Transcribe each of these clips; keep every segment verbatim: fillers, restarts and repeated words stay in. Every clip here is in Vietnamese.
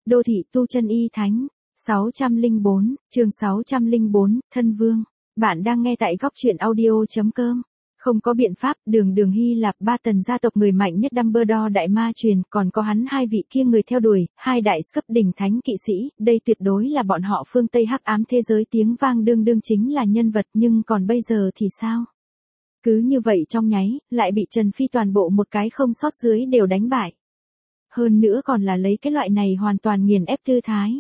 Đô thị tu chân y thánh. sáu trăm lẻ bốn, chương sáu trăm lẻ bốn, Thân Vương. Bạn đang nghe tại góc truyện audio.com. Không có biện pháp, đường đường Hy Lạp ba tần gia tộc người mạnh nhất Dumbledore đại ma truyền, còn có hắn hai vị kia người theo đuổi, hai đại cấp đỉnh thánh kỵ sĩ, đây tuyệt đối là bọn họ phương Tây hắc ám thế giới tiếng vang đương đương chính là nhân vật, nhưng còn bây giờ thì sao? Cứ như vậy trong nháy, lại bị Trần Phi toàn bộ một cái không sót dưới đều đánh bại. Hơn nữa còn là lấy cái loại này hoàn toàn nghiền ép tư thái.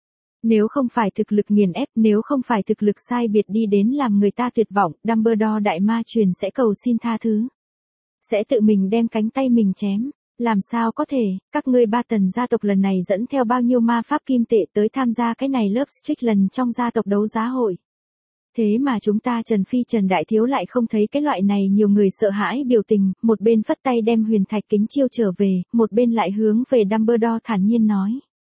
Nếu không phải thực lực nghiền ép, nếu không phải thực lực sai biệt đi đến làm người ta tuyệt vọng, Dumbledore đại ma truyền sẽ cầu xin tha thứ. Sẽ tự mình đem cánh tay mình chém. Làm sao có thể, các ngươi ba tần gia tộc lần này dẫn theo bao nhiêu ma pháp kim tệ tới tham gia cái này lớp Strict lần trong gia tộc đấu giá hội. Thế mà chúng ta Trần Phi Trần Đại Thiếu lại không thấy cái loại này nhiều người sợ hãi biểu tình, một bên phất tay đem huyền thạch kính chiêu trở về, một bên lại hướng về Dumbledore thản nhiên nói.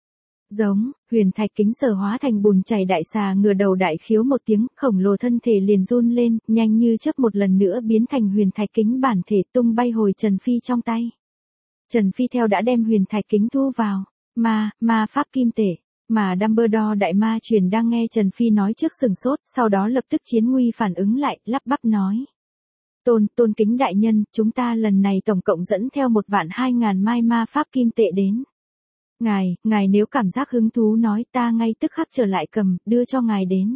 Giống, huyền thạch kính sở hóa thành bùn chảy đại xà ngửa đầu đại khiếu một tiếng, khổng lồ thân thể liền run lên, nhanh như chớp một lần nữa biến thành huyền thạch kính bản thể tung bay hồi Trần Phi trong tay. Trần Phi theo đã đem huyền thạch kính thu vào, ma, ma pháp kim tệ. Mà Dumbledore đại ma truyền đang nghe Trần Phi nói trước sừng sốt, sau đó lập tức chiến nguy phản ứng lại, lắp bắp nói. Tôn, tôn kính đại nhân, chúng ta lần này tổng cộng dẫn theo một vạn hai ngàn mai ma pháp kim tệ đến. Ngài, ngài nếu cảm giác hứng thú nói ta ngay tức khắc trở lại cầm, đưa cho ngài đến.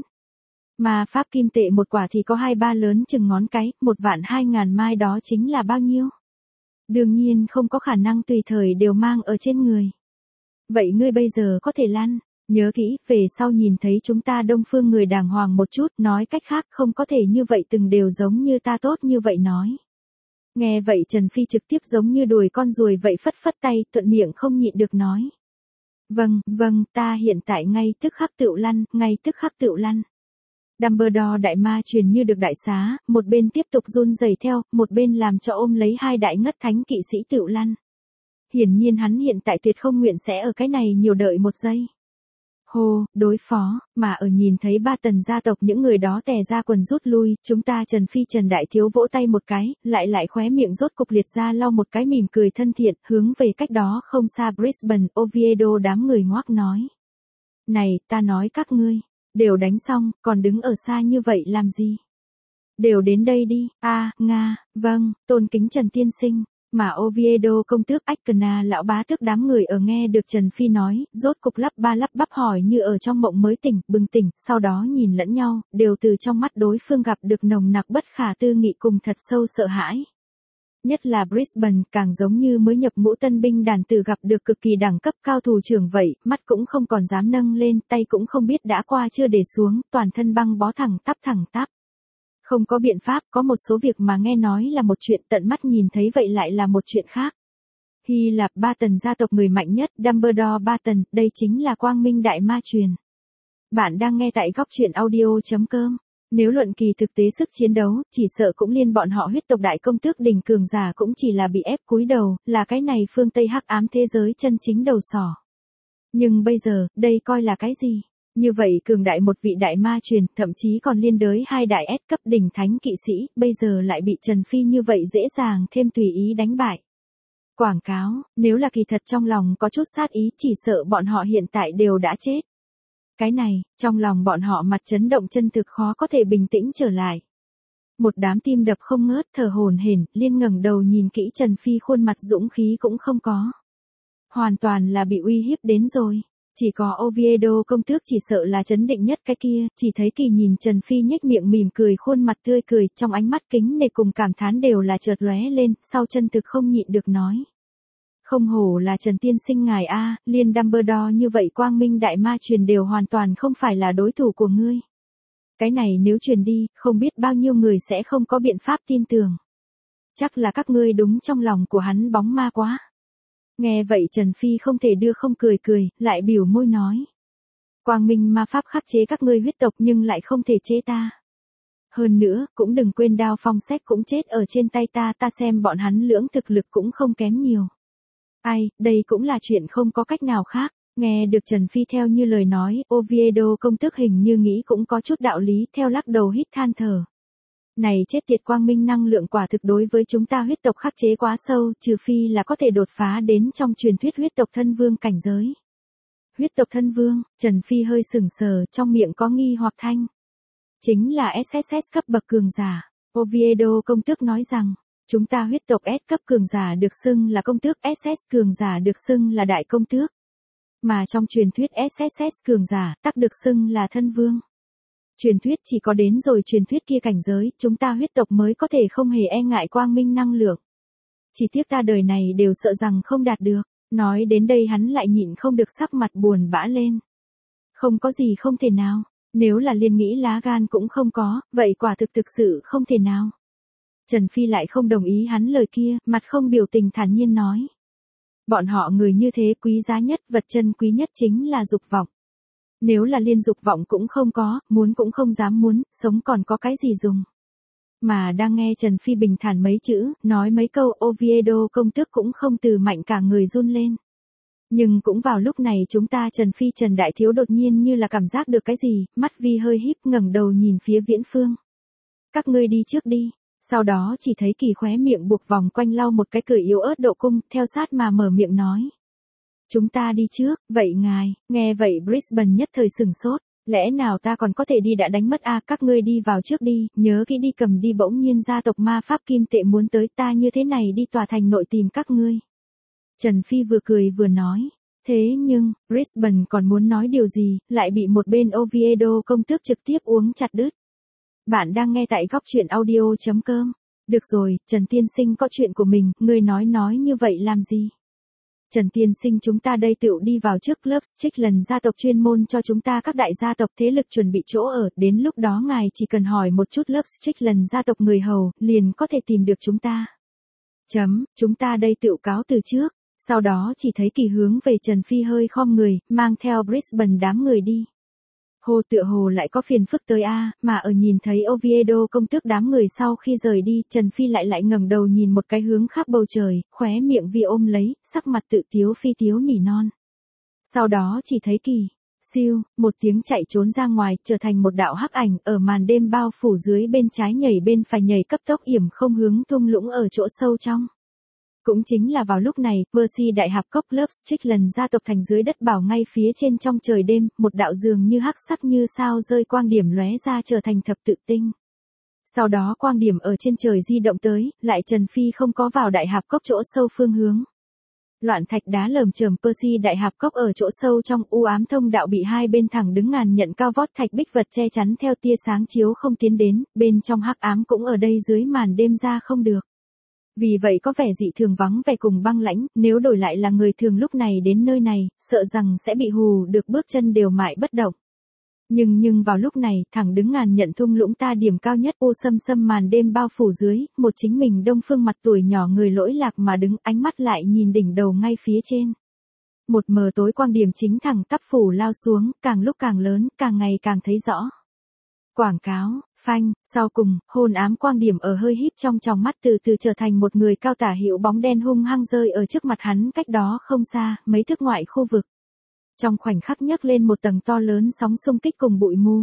Ma pháp kim tệ một quả thì có hai ba lớn chừng ngón cái, một vạn hai ngàn mai đó chính là bao nhiêu? Đương nhiên không có khả năng tùy thời đều mang ở trên người. Vậy ngươi bây giờ có thể lăn, nhớ kỹ, về sau nhìn thấy chúng ta Đông Phương người đàng hoàng một chút, nói cách khác không có thể như vậy từng đều giống như ta tốt như vậy nói. Nghe vậy Trần Phi trực tiếp giống như đuổi con ruồi vậy phất phất tay, thuận miệng không nhịn được nói. Vâng, vâng, ta hiện tại ngay tức khắc tựu lăn, ngay tức khắc tựu lăn. Dumbledore đại ma truyền như được đại xá, một bên tiếp tục run rẩy theo, một bên làm cho ôm lấy hai đại ngất thánh kỵ sĩ tựu lăn. Hiển nhiên hắn hiện tại tuyệt không nguyện sẽ ở cái này nhiều đợi một giây. Hô, đối phó, mà ở nhìn thấy ba tần gia tộc những người đó tè ra quần rút lui, chúng ta Trần Phi Trần Đại Thiếu vỗ tay một cái, lại lại khóe miệng rốt cục liệt ra lau một cái mỉm cười thân thiện, hướng về cách đó không xa Brisbane, Oviedo đám người ngoác nói. Này, ta nói các ngươi, đều đánh xong, còn đứng ở xa như vậy làm gì? Đều đến đây đi, a à, Nga, vâng, tôn kính Trần Tiên Sinh. Mà Oviedo công tước Akana lão bá tước đám người ở nghe được Trần Phi nói, rốt cục lắp ba lắp bắp hỏi như ở trong mộng mới tỉnh, bừng tỉnh, sau đó nhìn lẫn nhau, đều từ trong mắt đối phương gặp được nồng nặc bất khả tư nghị cùng thật sâu sợ hãi. Nhất là Brisbane càng giống như mới nhập ngũ tân binh đàn tử gặp được cực kỳ đẳng cấp cao thủ trưởng vậy, mắt cũng không còn dám nâng lên, tay cũng không biết đã qua chưa để xuống, toàn thân băng bó thẳng tắp thẳng tắp. Không có biện pháp, có một số việc mà nghe nói là một chuyện, tận mắt nhìn thấy vậy lại là một chuyện khác. Hy Lạp ba tần gia tộc người mạnh nhất, Dumbledore ba tần, đây chính là quang minh đại ma truyền. Bạn đang nghe tại góc truyện audio.com. Nếu luận kỳ thực tế sức chiến đấu, chỉ sợ cũng liên bọn họ huyết tộc đại công tước đỉnh cường giả cũng chỉ là bị ép cúi đầu, là cái này phương Tây hắc ám thế giới chân chính đầu sỏ. Nhưng bây giờ, đây coi là cái gì? Như vậy cường đại một vị đại ma truyền, thậm chí còn liên đới hai đại S cấp đỉnh thánh kỵ sĩ, bây giờ lại bị Trần Phi như vậy dễ dàng thêm tùy ý đánh bại. Quảng cáo, nếu là kỳ thật trong lòng có chút sát ý chỉ sợ bọn họ hiện tại đều đã chết. Cái này, trong lòng bọn họ mặt chấn động chân thực khó có thể bình tĩnh trở lại. Một đám tim đập không ngớt thở hổn hển, liên ngẩng đầu nhìn kỹ Trần Phi khuôn mặt dũng khí cũng không có. Hoàn toàn là bị uy hiếp đến rồi. Chỉ có Oviedo công tước chỉ sợ là chấn định nhất cái kia, chỉ thấy kỳ nhìn Trần Phi nhếch miệng mỉm cười khuôn mặt tươi cười, trong ánh mắt kính nể cùng cảm thán đều là chợt lóe lên, sau chân thực không nhịn được nói. Không hổ là Trần Tiên Sinh ngài a, liên Dumbledore như vậy quang minh đại ma truyền đều hoàn toàn không phải là đối thủ của ngươi. Cái này nếu truyền đi, không biết bao nhiêu người sẽ không có biện pháp tin tưởng. Chắc là các ngươi đúng trong lòng của hắn bóng ma quá. Nghe vậy Trần Phi không thể đưa không cười cười, lại biểu môi nói. Quang minh ma pháp khắc chế các ngươi huyết tộc nhưng lại không thể chế ta. Hơn nữa, cũng đừng quên Đao Phong Sách cũng chết ở trên tay ta, ta xem bọn hắn lưỡng thực lực cũng không kém nhiều. Ai, đây cũng là chuyện không có cách nào khác. Nghe được Trần Phi theo như lời nói, Oviedo công tước hình như nghĩ cũng có chút đạo lý, theo lắc đầu hít than thở. Này chết tiệt quang minh năng lượng quả thực đối với chúng ta huyết tộc khắc chế quá sâu, trừ phi là có thể đột phá đến trong truyền thuyết huyết tộc thân vương cảnh giới. Huyết tộc thân vương, Trần Phi hơi sừng sờ, trong miệng có nghi hoặc thanh. Chính là ét ét ét cấp bậc cường giả. Oviedo công tước nói rằng, chúng ta huyết tộc S cấp cường giả được xưng là công tước, ét ét cường giả được xưng là đại công tước. Mà trong truyền thuyết ét ét ét cường giả, tắc được xưng là thân vương. Truyền thuyết chỉ có đến rồi truyền thuyết kia cảnh giới, chúng ta huyết tộc mới có thể không hề e ngại quang minh năng lượng. Chỉ tiếc ta đời này đều sợ rằng không đạt được. Nói đến đây hắn lại nhịn không được sắc mặt buồn bã lên. Không có gì không thể nào. Nếu là liên nghĩ lá gan cũng không có, vậy quả thực thực sự không thể nào. Trần Phi lại không đồng ý hắn lời kia, mặt không biểu tình thản nhiên nói. Bọn họ người như thế quý giá nhất, vật chân quý nhất chính là dục vọng. Nếu là liên dục vọng cũng không có, muốn cũng không dám muốn, sống còn có cái gì dùng. Mà đang nghe Trần Phi bình thản mấy chữ, nói mấy câu, Oviedo công tước cũng không từ mạnh cả người run lên. Nhưng cũng vào lúc này chúng ta Trần Phi Trần Đại Thiếu đột nhiên như là cảm giác được cái gì, mắt Vi hơi híp ngẩng đầu nhìn phía Viễn Phương. Các ngươi đi trước đi. Sau đó chỉ thấy Kỳ khóe miệng buộc vòng quanh lau một cái cười yếu ớt độ cung, theo sát mà mở miệng nói. Chúng ta đi trước, vậy ngài, nghe vậy Brisbane nhất thời sừng sốt. Lẽ nào ta còn có thể đi đã đánh mất a à, các ngươi đi vào trước đi, nhớ kỹ đi cầm đi bỗng nhiên gia tộc ma pháp kim tệ muốn tới ta như thế này đi tòa thành nội tìm các ngươi. Trần Phi vừa cười vừa nói. Thế nhưng, Brisbane còn muốn nói điều gì, lại bị một bên Oviedo công tước trực tiếp uống chặt đứt. Bạn đang nghe tại góc truyện audio chấm com. Được rồi, Trần Tiên Sinh có chuyện của mình, ngươi nói nói như vậy làm gì? Trần Tiên Sinh chúng ta đây tựu đi vào trước lớp Strickland gia tộc chuyên môn cho chúng ta các đại gia tộc thế lực chuẩn bị chỗ ở, đến lúc đó ngài chỉ cần hỏi một chút lớp Strickland gia tộc người hầu, liền có thể tìm được chúng ta. Chấm, chúng ta đây tựu cáo từ trước, sau đó chỉ thấy Kỳ hướng về Trần Phi hơi khom người, mang theo Brisbane đám người đi. Hồ tựa hồ lại có phiền phức tới a, mà ở nhìn thấy Oviedo công tước đám người sau khi rời đi, Trần Phi lại lại ngẩng đầu nhìn một cái hướng khác bầu trời, khóe miệng Vi ôm lấy, sắc mặt tự tiếu phi tiếu nỉ non. Sau đó chỉ thấy Kỳ, siêu, một tiếng chạy trốn ra ngoài, trở thành một đạo hắc ảnh, ở màn đêm bao phủ dưới bên trái nhảy bên phải nhảy cấp tốc yểm không hướng thung lũng ở chỗ sâu trong. Cũng chính là vào lúc này, Percy đại hạp cốc lớp Strickland gia tộc thành dưới đất bảo ngay phía trên trong trời đêm, một đạo dường như hắc sắc như sao rơi quang điểm lóe ra trở thành thập tự tinh. Sau đó quang điểm ở trên trời di động tới, lại Trần Phi không có vào đại hạp cốc chỗ sâu phương hướng. Loạn thạch đá lởm chởm Percy đại hạp cốc ở chỗ sâu trong u ám thông đạo bị hai bên thẳng đứng ngàn nhận cao vót thạch bích vật che chắn theo tia sáng chiếu không tiến đến, bên trong hắc ám cũng ở đây dưới màn đêm ra không được. Vì vậy có vẻ dị thường vắng vẻ cùng băng lãnh, nếu đổi lại là người thường lúc này đến nơi này, sợ rằng sẽ bị hù được bước chân đều mãi bất động. Nhưng nhưng vào lúc này, thẳng đứng ngàn nhận thung lũng ta điểm cao nhất u sâm sâm màn đêm bao phủ dưới, một chính mình đông phương mặt tuổi nhỏ người lỗi lạc mà đứng ánh mắt lại nhìn đỉnh đầu ngay phía trên. Một mờ tối quang điểm chính thẳng tắp phủ lao xuống, càng lúc càng lớn, càng ngày càng thấy rõ. Quảng cáo, phanh, sau cùng, hồn ám quang điểm ở hơi híp trong tròng mắt từ từ trở thành một người cao tả hữu bóng đen hung hăng rơi ở trước mặt hắn cách đó không xa, mấy thước ngoại khu vực. Trong khoảnh khắc nhấc lên một tầng to lớn sóng xung kích cùng bụi mù.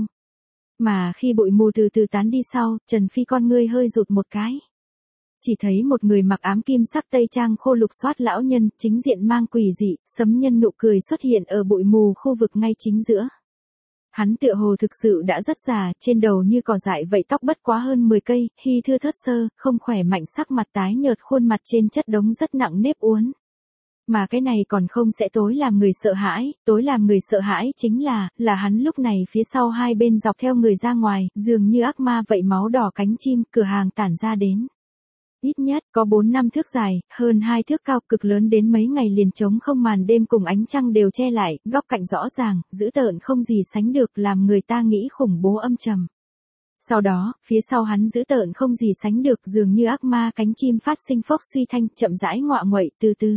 Mà khi bụi mù từ từ tán đi sau, Trần Phi con ngươi hơi rụt một cái. Chỉ thấy một người mặc ám kim sắc tây trang khô lục xoát lão nhân, chính diện mang quỷ dị, sấm nhân nụ cười xuất hiện ở bụi mù khu vực ngay chính giữa. Hắn tựa hồ thực sự đã rất già, trên đầu như cỏ dại vậy tóc bất quá hơn mười cây, hy thưa thớt sơ, không khỏe mạnh sắc mặt tái nhợt khuôn mặt trên chất đống rất nặng nếp uốn. Mà cái này còn không sẽ tối làm người sợ hãi, tối làm người sợ hãi chính là, là hắn lúc này phía sau hai bên dọc theo người ra ngoài, dường như ác ma vậy máu đỏ cánh chim, cửa hàng tản ra đến. Ít nhất có bốn năm thước dài, hơn hai thước cao, cực lớn đến mấy ngày liền trống không màn đêm cùng ánh trăng đều che lại, góc cạnh rõ ràng, dữ tợn không gì sánh được làm người ta nghĩ khủng bố âm trầm. Sau đó, phía sau hắn dữ tợn không gì sánh được dường như ác ma cánh chim phát sinh phốc suy thanh, chậm rãi ngọa nguậy từ từ.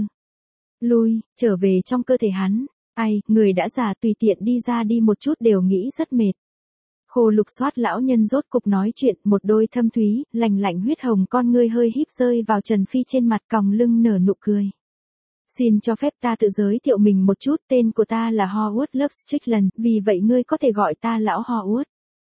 Lui, trở về trong cơ thể hắn, ai, người đã già tùy tiện đi ra đi một chút đều nghĩ rất mệt. Khô lục xoát lão nhân rốt cục nói chuyện, một đôi thâm thúy, lành lạnh huyết hồng con ngươi hơi híp rơi vào Trần Phi trên mặt còng lưng nở nụ cười. Xin cho phép ta tự giới thiệu mình một chút, tên của ta là Howard Love Strickland, vì vậy ngươi có thể gọi ta lão Howard.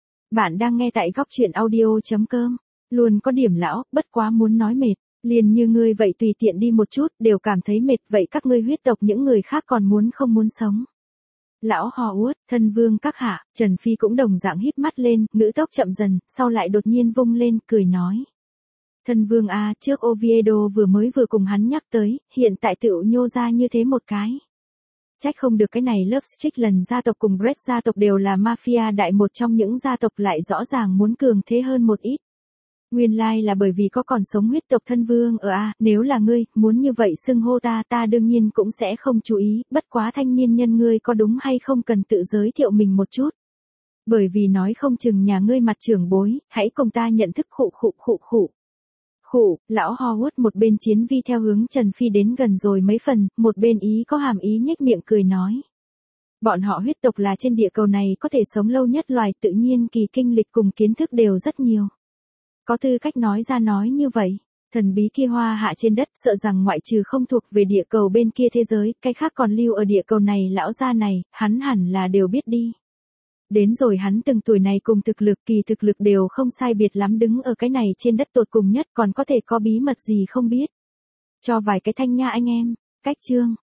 Bạn đang nghe tại góc truyện audio chấm com, luôn có điểm lão, bất quá muốn nói mệt, liền như ngươi vậy tùy tiện đi một chút, đều cảm thấy mệt, vậy các ngươi huyết tộc những người khác còn muốn không muốn sống. Lão Hogwarts, thân vương các hạ, Trần Phi cũng đồng dạng híp mắt lên, ngữ tốc chậm dần, sau lại đột nhiên vung lên, cười nói. Thân vương a, trước Oviedo vừa mới vừa cùng hắn nhắc tới, hiện tại tựu nhô ra như thế một cái. Trách không được cái này lớp Strickland gia tộc cùng Brett gia tộc đều là mafia đại một trong những gia tộc lại rõ ràng muốn cường thế hơn một ít. Nguyên lai like là bởi vì có còn sống huyết tộc thân vương ở a, nếu là ngươi, muốn như vậy xưng hô ta ta đương nhiên cũng sẽ không chú ý, bất quá thanh niên nhân ngươi có đúng hay không cần tự giới thiệu mình một chút. Bởi vì nói không chừng nhà ngươi mặt trưởng bối, hãy cùng ta nhận thức khụ khụ khụ khụ. Khụ, lão Hogwarts một bên chiến vi theo hướng Trần Phi đến gần rồi mấy phần, một bên ý có hàm ý nhếch miệng cười nói. Bọn họ huyết tộc là trên địa cầu này có thể sống lâu nhất loài, tự nhiên kỳ kinh lịch cùng kiến thức đều rất nhiều. Có tư cách nói ra nói như vậy, thần bí kia hoa hạ trên đất sợ rằng ngoại trừ không thuộc về địa cầu bên kia thế giới, cái khác còn lưu ở địa cầu này lão gia này, hắn hẳn là đều biết đi. Đến rồi hắn từng tuổi này cùng thực lực kỳ thực lực đều không sai biệt lắm đứng ở cái này trên đất tột cùng nhất còn có thể có bí mật gì không biết. Cho vài cái thanh nha anh em, cách chương.